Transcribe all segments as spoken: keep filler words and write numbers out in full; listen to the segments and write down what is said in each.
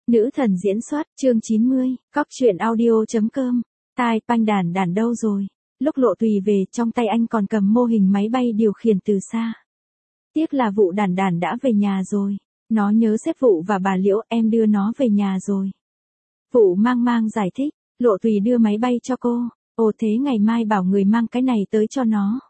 Nữ thần diễn xuất, chương chín mươi, cóc truyện audio.com. Tai Panh đàn đàn đâu rồi? Lúc Lộ Tùy về, trong tay anh còn cầm mô hình máy bay điều khiển từ xa. Tiếc là vụ đàn đàn đã về nhà rồi. Nó nhớ sếp Vụ và bà Liễu, em đưa nó về nhà rồi. Vụ mang mang giải thích, Lộ Tùy đưa máy bay cho cô. Ồ thế ngày mai bảo người mang cái này tới cho nó.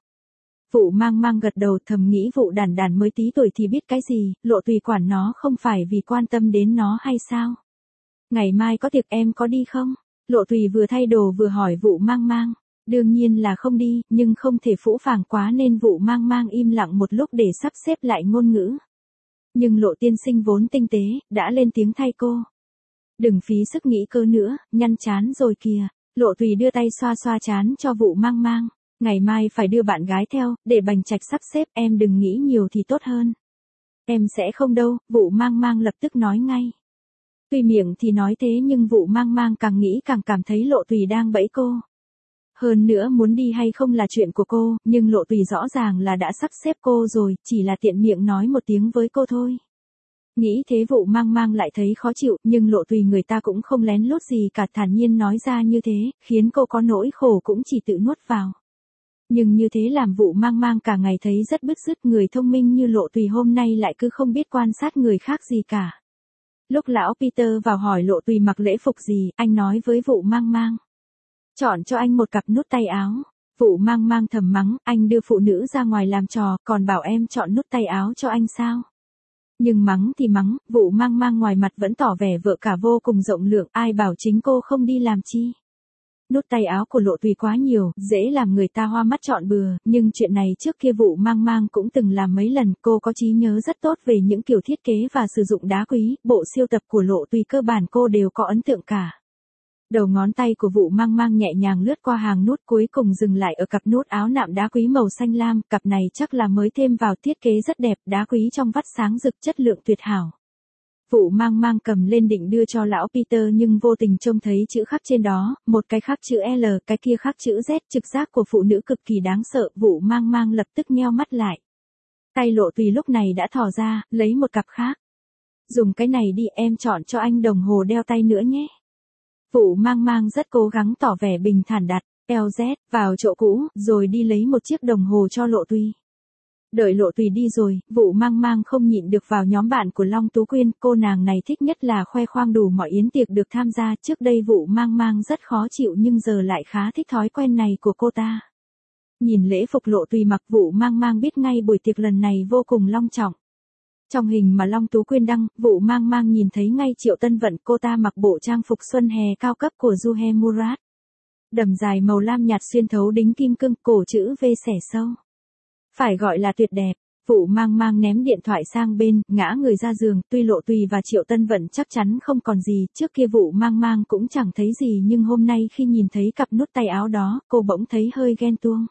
Vụ mang mang gật đầu, thầm nghĩ Vụ đàn đàn mới tí tuổi thì biết cái gì, Lộ Tùy quản nó không phải vì quan tâm đến nó hay sao? Ngày mai có tiệc em có đi không? Lộ Tùy vừa thay đồ vừa hỏi Vụ mang mang. Đương nhiên là không đi, nhưng không thể phũ phàng quá nên Vụ mang mang im lặng một lúc để sắp xếp lại ngôn ngữ. Nhưng Lộ tiên sinh vốn tinh tế, đã lên tiếng thay cô. Đừng phí sức nghĩ cơ nữa, nhăn chán rồi kìa. Lộ Tùy đưa tay xoa xoa chán cho Vụ mang mang. Ngày mai phải đưa bạn gái theo, để Bành Trạch sắp xếp, em đừng nghĩ nhiều thì tốt hơn. Em sẽ không đâu, Vụ mang mang lập tức nói ngay. Tuy miệng thì nói thế nhưng Vụ mang mang càng nghĩ càng cảm thấy Lộ Tùy đang bẫy cô. Hơn nữa muốn đi hay không là chuyện của cô, nhưng Lộ Tùy rõ ràng là đã sắp xếp cô rồi, chỉ là tiện miệng nói một tiếng với cô thôi. Nghĩ thế Vụ mang mang lại thấy khó chịu, nhưng Lộ Tùy người ta cũng không lén lút gì cả, thản nhiên nói ra như thế, khiến cô có nỗi khổ cũng chỉ tự nuốt vào. Nhưng như thế làm Vụ mang mang cả ngày thấy rất bứt rứt, người thông minh như Lộ Tùy hôm nay lại cứ không biết quan sát người khác gì cả. Lúc lão Peter vào hỏi Lộ Tùy mặc lễ phục gì, anh nói với Vụ mang mang. Chọn cho anh một cặp nút tay áo. Vụ mang mang thầm mắng, anh đưa phụ nữ ra ngoài làm trò, còn bảo em chọn nút tay áo cho anh sao? Nhưng mắng thì mắng, Vụ mang mang ngoài mặt vẫn tỏ vẻ vợ cả vô cùng rộng lượng, ai bảo chính cô không đi làm chi. Nút tay áo của Lộ Tùy quá nhiều, dễ làm người ta hoa mắt chọn bừa, nhưng chuyện này trước kia Vụ mang mang cũng từng làm mấy lần, cô có trí nhớ rất tốt về những kiểu thiết kế và sử dụng đá quý, bộ siêu tập của Lộ Tùy cơ bản cô đều có ấn tượng cả. Đầu ngón tay của Vụ mang mang nhẹ nhàng lướt qua hàng nút cuối cùng dừng lại ở cặp nút áo nạm đá quý màu xanh lam, cặp này chắc là mới thêm vào, thiết kế rất đẹp, đá quý trong vắt sáng rực, chất lượng tuyệt hảo. Vụ mang mang cầm lên định đưa cho lão Peter nhưng vô tình trông thấy chữ khắc trên đó, một cái khắc chữ L, cái kia khắc chữ Z, trực giác của phụ nữ cực kỳ đáng sợ, Vụ mang mang lập tức nheo mắt lại. Tay Lộ Tùy lúc này đã thò ra, lấy một cặp khác. Dùng cái này đi, em chọn cho anh đồng hồ đeo tay nữa nhé. Vụ mang mang rất cố gắng tỏ vẻ bình thản, đặt lờ zét vào chỗ cũ, rồi đi lấy một chiếc đồng hồ cho Lộ Tùy. Đợi Lộ Tùy đi rồi, Vụ mang mang không nhịn được vào nhóm bạn của Long Tú Quyên, cô nàng này thích nhất là khoe khoang đủ mọi yến tiệc được tham gia, trước đây Vụ mang mang rất khó chịu nhưng giờ lại khá thích thói quen này của cô ta. Nhìn lễ phục Lộ Tùy mặc, Vụ mang mang biết ngay buổi tiệc lần này vô cùng long trọng. Trong hình mà Long Tú Quyên đăng, Vụ mang mang nhìn thấy ngay Triệu Tân Vận, cô ta mặc bộ trang phục xuân hè cao cấp của Juhe Murad. Đầm dài màu lam nhạt xuyên thấu đính kim cương, cổ chữ V xẻ sâu. Phải gọi là tuyệt đẹp. Vụ mang mang ném điện thoại sang bên, ngã người ra giường, tuy Lộ Tùy và Triệu Tân Vận chắc chắn không còn gì, trước kia Vụ mang mang cũng chẳng thấy gì nhưng hôm nay khi nhìn thấy cặp nút tay áo đó, cô bỗng thấy hơi ghen tuông.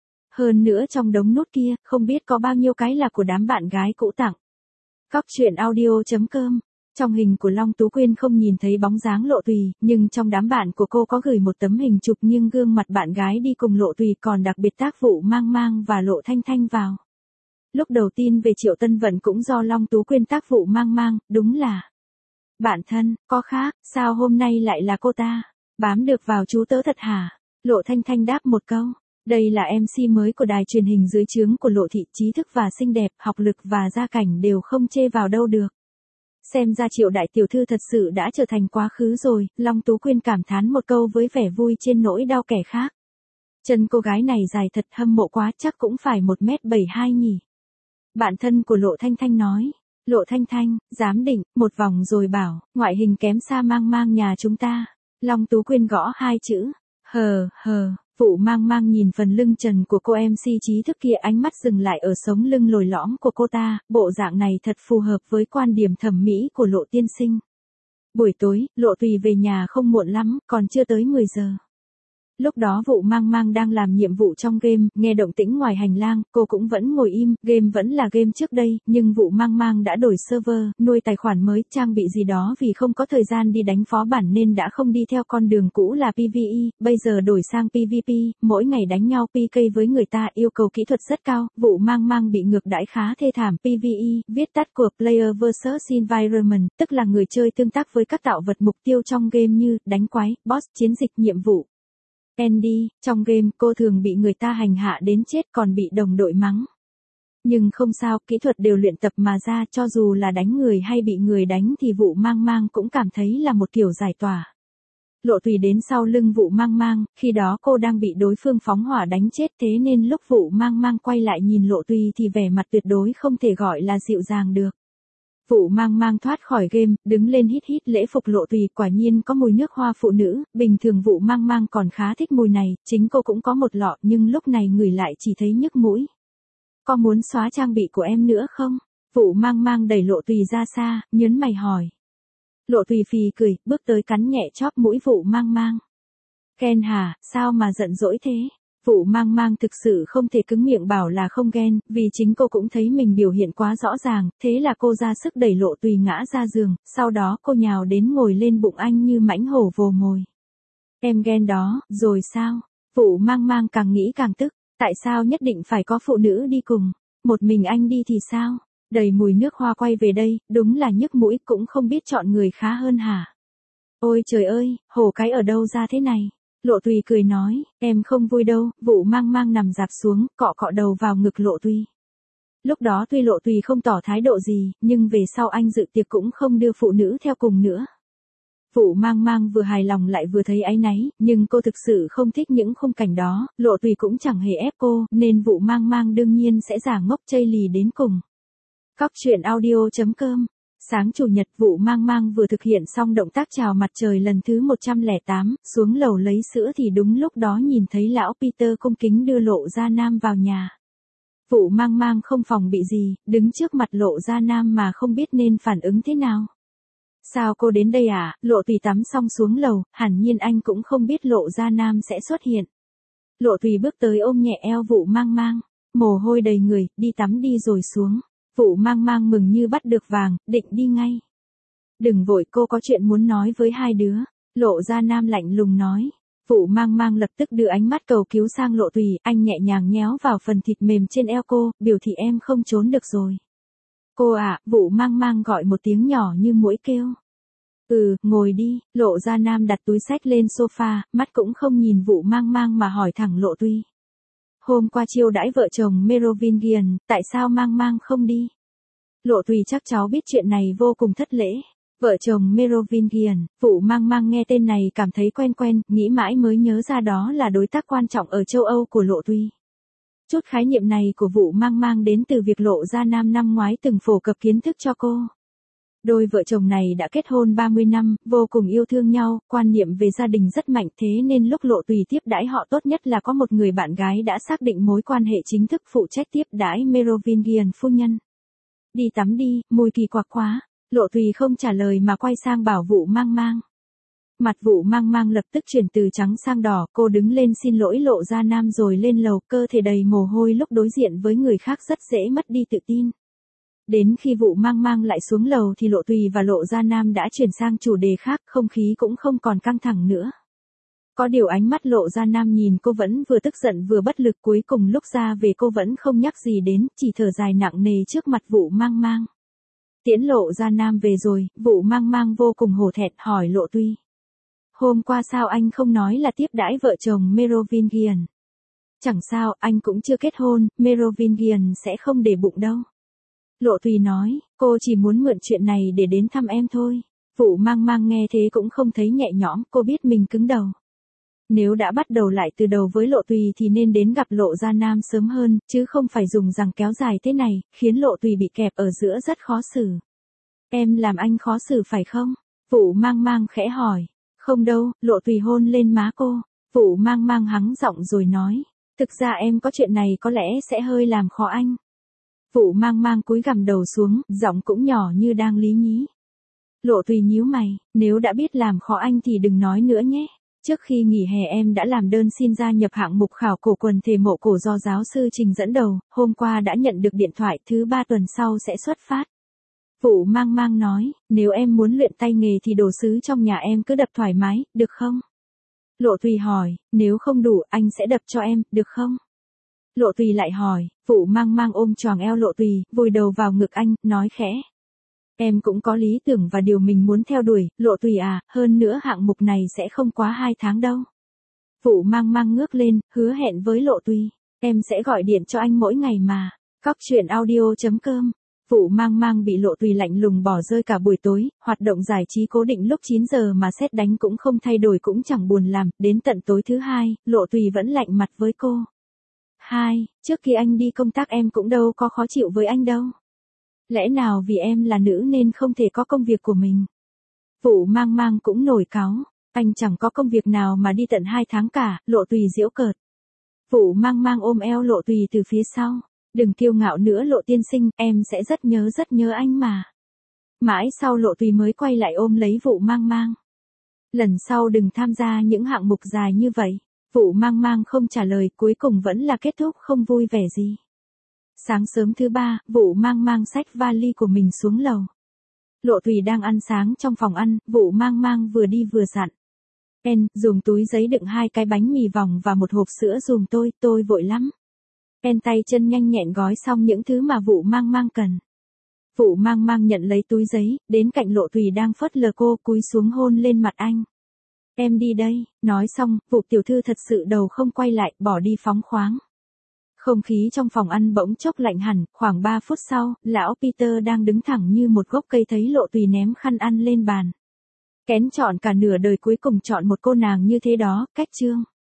Hơn nữa trong đống nút kia, không biết có bao nhiêu cái là của đám bạn gái cũ tặng. Cóc truyện audio.com. Trong hình của Long Tú Quyên không nhìn thấy bóng dáng Lộ Tùy, nhưng trong đám bạn của cô có gửi một tấm hình chụp nghiêng gương mặt bạn gái đi cùng Lộ Tùy, còn đặc biệt tác Vụ mang mang và Lộ Thanh Thanh vào. Lúc đầu tin về Triệu Tân Vận cũng do Long Tú Quyên tác Vụ mang mang, đúng là bạn thân, có khác, sao hôm nay lại là cô ta? Bám được vào chú tớ thật hả? Lộ Thanh Thanh đáp một câu. Đây là em xê mới của đài truyền hình dưới trướng của Lộ thị, trí thức và xinh đẹp, học lực và gia cảnh đều không chê vào đâu được. Xem ra Triệu đại tiểu thư thật sự đã trở thành quá khứ rồi, Long Tú Quyên cảm thán một câu với vẻ vui trên nỗi đau kẻ khác. Chân cô gái này dài thật, hâm mộ quá, chắc cũng phải một mét bảy hai nhỉ. Bạn thân của Lộ Thanh Thanh nói. Lộ Thanh Thanh, giám định, một vòng rồi bảo, ngoại hình kém xa mang mang nhà chúng ta. Long Tú Quyên gõ hai chữ. Hờ, hờ. Vụ mang mang nhìn phần lưng trần của cô em xê trí thức kia, ánh mắt dừng lại ở sống lưng lồi lõm của cô ta, bộ dạng này thật phù hợp với quan điểm thẩm mỹ của Lộ tiên sinh. Buổi tối, Lộ Tùy về nhà không muộn lắm, còn chưa tới mười giờ. Lúc đó vụ mang mang đang làm nhiệm vụ trong game, nghe động tĩnh ngoài hành lang, cô cũng vẫn ngồi im, game vẫn là game trước đây, nhưng vụ mang mang đã đổi server, nuôi tài khoản mới, trang bị gì đó vì không có thời gian đi đánh phó bản nên đã không đi theo con đường cũ là pê vê e, bây giờ đổi sang pê vê pê, mỗi ngày đánh nhau pê ca với người ta yêu cầu kỹ thuật rất cao, vụ mang mang bị ngược đãi khá thê thảm, pê vê e, viết tắt của Player versus Environment, tức là người chơi tương tác với các tạo vật mục tiêu trong game như đánh quái, boss, chiến dịch, nhiệm vụ. Andy, trong game cô thường bị người ta hành hạ đến chết còn bị đồng đội mắng. Nhưng không sao, kỹ thuật đều luyện tập mà ra, cho dù là đánh người hay bị người đánh thì vụ mang mang cũng cảm thấy là một kiểu giải tỏa. Lộ Tùy đến sau lưng vụ mang mang, khi đó cô đang bị đối phương phóng hỏa đánh chết, thế nên lúc vụ mang mang quay lại nhìn Lộ Tùy thì vẻ mặt tuyệt đối không thể gọi là dịu dàng được. Vụ mang mang thoát khỏi game, đứng lên hít hít lễ phục Lộ Tùy, quả nhiên có mùi nước hoa phụ nữ, bình thường vụ mang mang còn khá thích mùi này, chính cô cũng có một lọ nhưng lúc này ngửi lại chỉ thấy nhức mũi. Có muốn xóa trang bị của em nữa không? Vụ mang mang đẩy Lộ Tùy ra xa, nhớn mày hỏi. Lộ Tùy phì cười, bước tới cắn nhẹ chóp mũi vụ mang mang. Ghen hả, sao mà giận dỗi thế? Vụ mang mang thực sự không thể cứng miệng bảo là không ghen, vì chính cô cũng thấy mình biểu hiện quá rõ ràng, thế là cô ra sức đẩy Lộ Tùy ngã ra giường, sau đó cô nhào đến ngồi lên bụng anh như mãnh hổ vồ mồi. Em ghen đó, rồi sao? Vụ mang mang càng nghĩ càng tức, tại sao nhất định phải có phụ nữ đi cùng, một mình anh đi thì sao? Đầy mùi nước hoa quay về đây, đúng là nhức mũi, cũng không biết chọn người khá hơn hả? Ôi trời ơi, hổ cái ở đâu ra thế này? Lộ Tùy cười nói, em không vui đâu, vụ mang mang nằm dạp xuống, cọ cọ đầu vào ngực Lộ Tùy. Lúc đó tuy Lộ Tùy không tỏ thái độ gì, nhưng về sau anh dự tiệc cũng không đưa phụ nữ theo cùng nữa. Vụ mang mang vừa hài lòng lại vừa thấy áy náy, nhưng cô thực sự không thích những khung cảnh đó, Lộ Tùy cũng chẳng hề ép cô, nên vụ mang mang đương nhiên sẽ giả ngốc chây lì đến cùng. Cóc truyện audio chấm com. Sáng chủ nhật vụ mang mang vừa thực hiện xong động tác chào mặt trời lần thứ một trăm lẻ tám, xuống lầu lấy sữa thì đúng lúc đó nhìn thấy lão Peter cung kính đưa Lộ Gia Nam vào nhà. Vụ mang mang không phòng bị gì, đứng trước mặt Lộ Gia Nam mà không biết nên phản ứng thế nào. Sao cô đến đây à? Lộ Tùy tắm xong xuống lầu, hẳn nhiên anh cũng không biết Lộ Gia Nam sẽ xuất hiện. Lộ Tùy bước tới ôm nhẹ eo vụ mang mang, mồ hôi đầy người, đi tắm đi rồi xuống. Vụ mang mang mừng như bắt được vàng, định đi ngay. Đừng vội, cô có chuyện muốn nói với hai đứa. Lộ Gia Nam lạnh lùng nói. Vụ mang mang lập tức đưa ánh mắt cầu cứu sang Lộ Tùy, anh nhẹ nhàng nhéo vào phần thịt mềm trên eo cô, biểu thị em không trốn được rồi. Cô à, vụ mang mang gọi một tiếng nhỏ như muỗi kêu. Ừ, ngồi đi, Lộ Gia Nam đặt túi xách lên sofa, mắt cũng không nhìn vụ mang mang mà hỏi thẳng Lộ Tùy. Hôm qua chiêu đãi vợ chồng Merovingian, tại sao mang mang không đi? Lộ Tùy chắc cháu biết chuyện này vô cùng thất lễ. Vợ chồng Merovingian, vụ mang mang nghe tên này cảm thấy quen quen, nghĩ mãi mới nhớ ra đó là đối tác quan trọng ở châu Âu của Lộ Tùy. Chút khái niệm này của vụ mang mang đến từ việc Lộ Gia Nam năm ngoái từng phổ cập kiến thức cho cô. Đôi vợ chồng này đã kết hôn ba mươi năm, vô cùng yêu thương nhau, quan niệm về gia đình rất mạnh, thế nên lúc Lộ Tùy tiếp đãi họ tốt nhất là có một người bạn gái đã xác định mối quan hệ chính thức phụ trách tiếp đãi Merovingian phu nhân. Đi tắm đi, mùi kỳ quặc quá. Lộ Tùy không trả lời mà quay sang bảo vụ mang mang. Mặt vụ mang mang lập tức chuyển từ trắng sang đỏ, cô đứng lên xin lỗi Lộ Gia Nam rồi lên lầu, cơ thể đầy mồ hôi lúc đối diện với người khác rất dễ mất đi tự tin. Đến khi vụ mang mang lại xuống lầu thì Lộ Tùy và Lộ Gia Nam đã chuyển sang chủ đề khác, không khí cũng không còn căng thẳng nữa. Có điều ánh mắt Lộ Gia Nam nhìn cô vẫn vừa tức giận vừa bất lực, cuối cùng lúc ra về cô vẫn không nhắc gì đến, chỉ thở dài nặng nề trước mặt vụ mang mang. Tiễn Lộ Gia Nam về rồi, vụ mang mang vô cùng hổ thẹn hỏi Lộ Tùy. Hôm qua sao anh không nói là tiếp đãi vợ chồng Merovingian? Chẳng sao, anh cũng chưa kết hôn, Merovingian sẽ không để bụng đâu. Lộ Tùy nói, cô chỉ muốn mượn chuyện này để đến thăm em thôi. Vụ mang mang nghe thế cũng không thấy nhẹ nhõm, cô biết mình cứng đầu. Nếu đã bắt đầu lại từ đầu với Lộ Tùy thì nên đến gặp Lộ Gia Nam sớm hơn, chứ không phải dùng rằng kéo dài thế này, khiến Lộ Tùy bị kẹp ở giữa rất khó xử. Em làm anh khó xử phải không? Vụ mang mang khẽ hỏi. Không đâu, Lộ Tùy hôn lên má cô. Vụ mang mang hắng giọng rồi nói. Thực ra em có chuyện này có lẽ sẽ hơi làm khó anh. Vụ mang mang cúi gằm đầu xuống, giọng cũng nhỏ như đang lý nhí. Lộ Tùy nhíu mày, nếu đã biết làm khó anh thì đừng nói nữa nhé. Trước khi nghỉ hè em đã làm đơn xin gia nhập hạng mục khảo cổ quần thể mộ cổ do giáo sư Trình dẫn đầu, hôm qua đã nhận được điện thoại, thứ ba tuần sau sẽ xuất phát. Vũ Mang Mang nói, nếu em muốn luyện tay nghề thì đồ sứ trong nhà em cứ đập thoải mái, được không? Lộ Tùy hỏi, nếu không đủ, anh sẽ đập cho em, được không? Lộ Tùy lại hỏi, Vũ Mang Mang ôm choàng eo Lộ Tùy, vùi đầu vào ngực anh, nói khẽ. Em cũng có lý tưởng và điều mình muốn theo đuổi, Lộ Tùy à, hơn nữa hạng mục này sẽ không quá hai tháng đâu. Vũ Mang Mang ngước lên, hứa hẹn với Lộ Tùy, em sẽ gọi điện cho anh mỗi ngày mà. Cóc truyện audio chấm com. Vũ Mang Mang bị Lộ Tùy lạnh lùng bỏ rơi cả buổi tối, hoạt động giải trí cố định lúc chín giờ mà sét đánh cũng không thay đổi cũng chẳng buồn làm, đến tận tối thứ hai, Lộ Tùy vẫn lạnh mặt với cô. Hai, trước khi anh đi công tác em cũng đâu có khó chịu với anh đâu. Lẽ nào vì em là nữ nên không thể có công việc của mình? Vũ Mang Mang cũng nổi cáu, anh chẳng có công việc nào mà đi tận hai tháng cả, Lộ Tùy giễu cợt. Vũ Mang Mang ôm eo Lộ Tùy từ phía sau, đừng kiêu ngạo nữa Lộ tiên sinh, em sẽ rất nhớ rất nhớ anh mà. Mãi sau Lộ Tùy mới quay lại ôm lấy Vũ Mang Mang. Lần sau đừng tham gia những hạng mục dài như vậy. Vũ Mang Mang không trả lời, cuối cùng vẫn là kết thúc không vui vẻ gì. Sáng sớm thứ ba, Vũ Mang Mang xách vali của mình xuống lầu. Lộ Tùy đang ăn sáng trong phòng ăn, Vũ Mang Mang vừa đi vừa dặn. En, dùng túi giấy đựng hai cái bánh mì vòng và một hộp sữa dùm tôi, tôi vội lắm. En tay chân nhanh nhẹn gói xong những thứ mà Vũ Mang Mang cần. Vũ Mang Mang nhận lấy túi giấy, đến cạnh Lộ Tùy đang phớt lờ cô, cúi xuống hôn lên mặt anh. Em đi đây, nói xong, Vũ tiểu thư thật sự đầu không quay lại, bỏ đi phóng khoáng. Không khí trong phòng ăn bỗng chốc lạnh hẳn, khoảng ba phút sau, lão Peter đang đứng thẳng như một gốc cây thấy Lộ Tùy ném khăn ăn lên bàn. Kén chọn cả nửa đời cuối cùng chọn một cô nàng như thế đó, cách chương.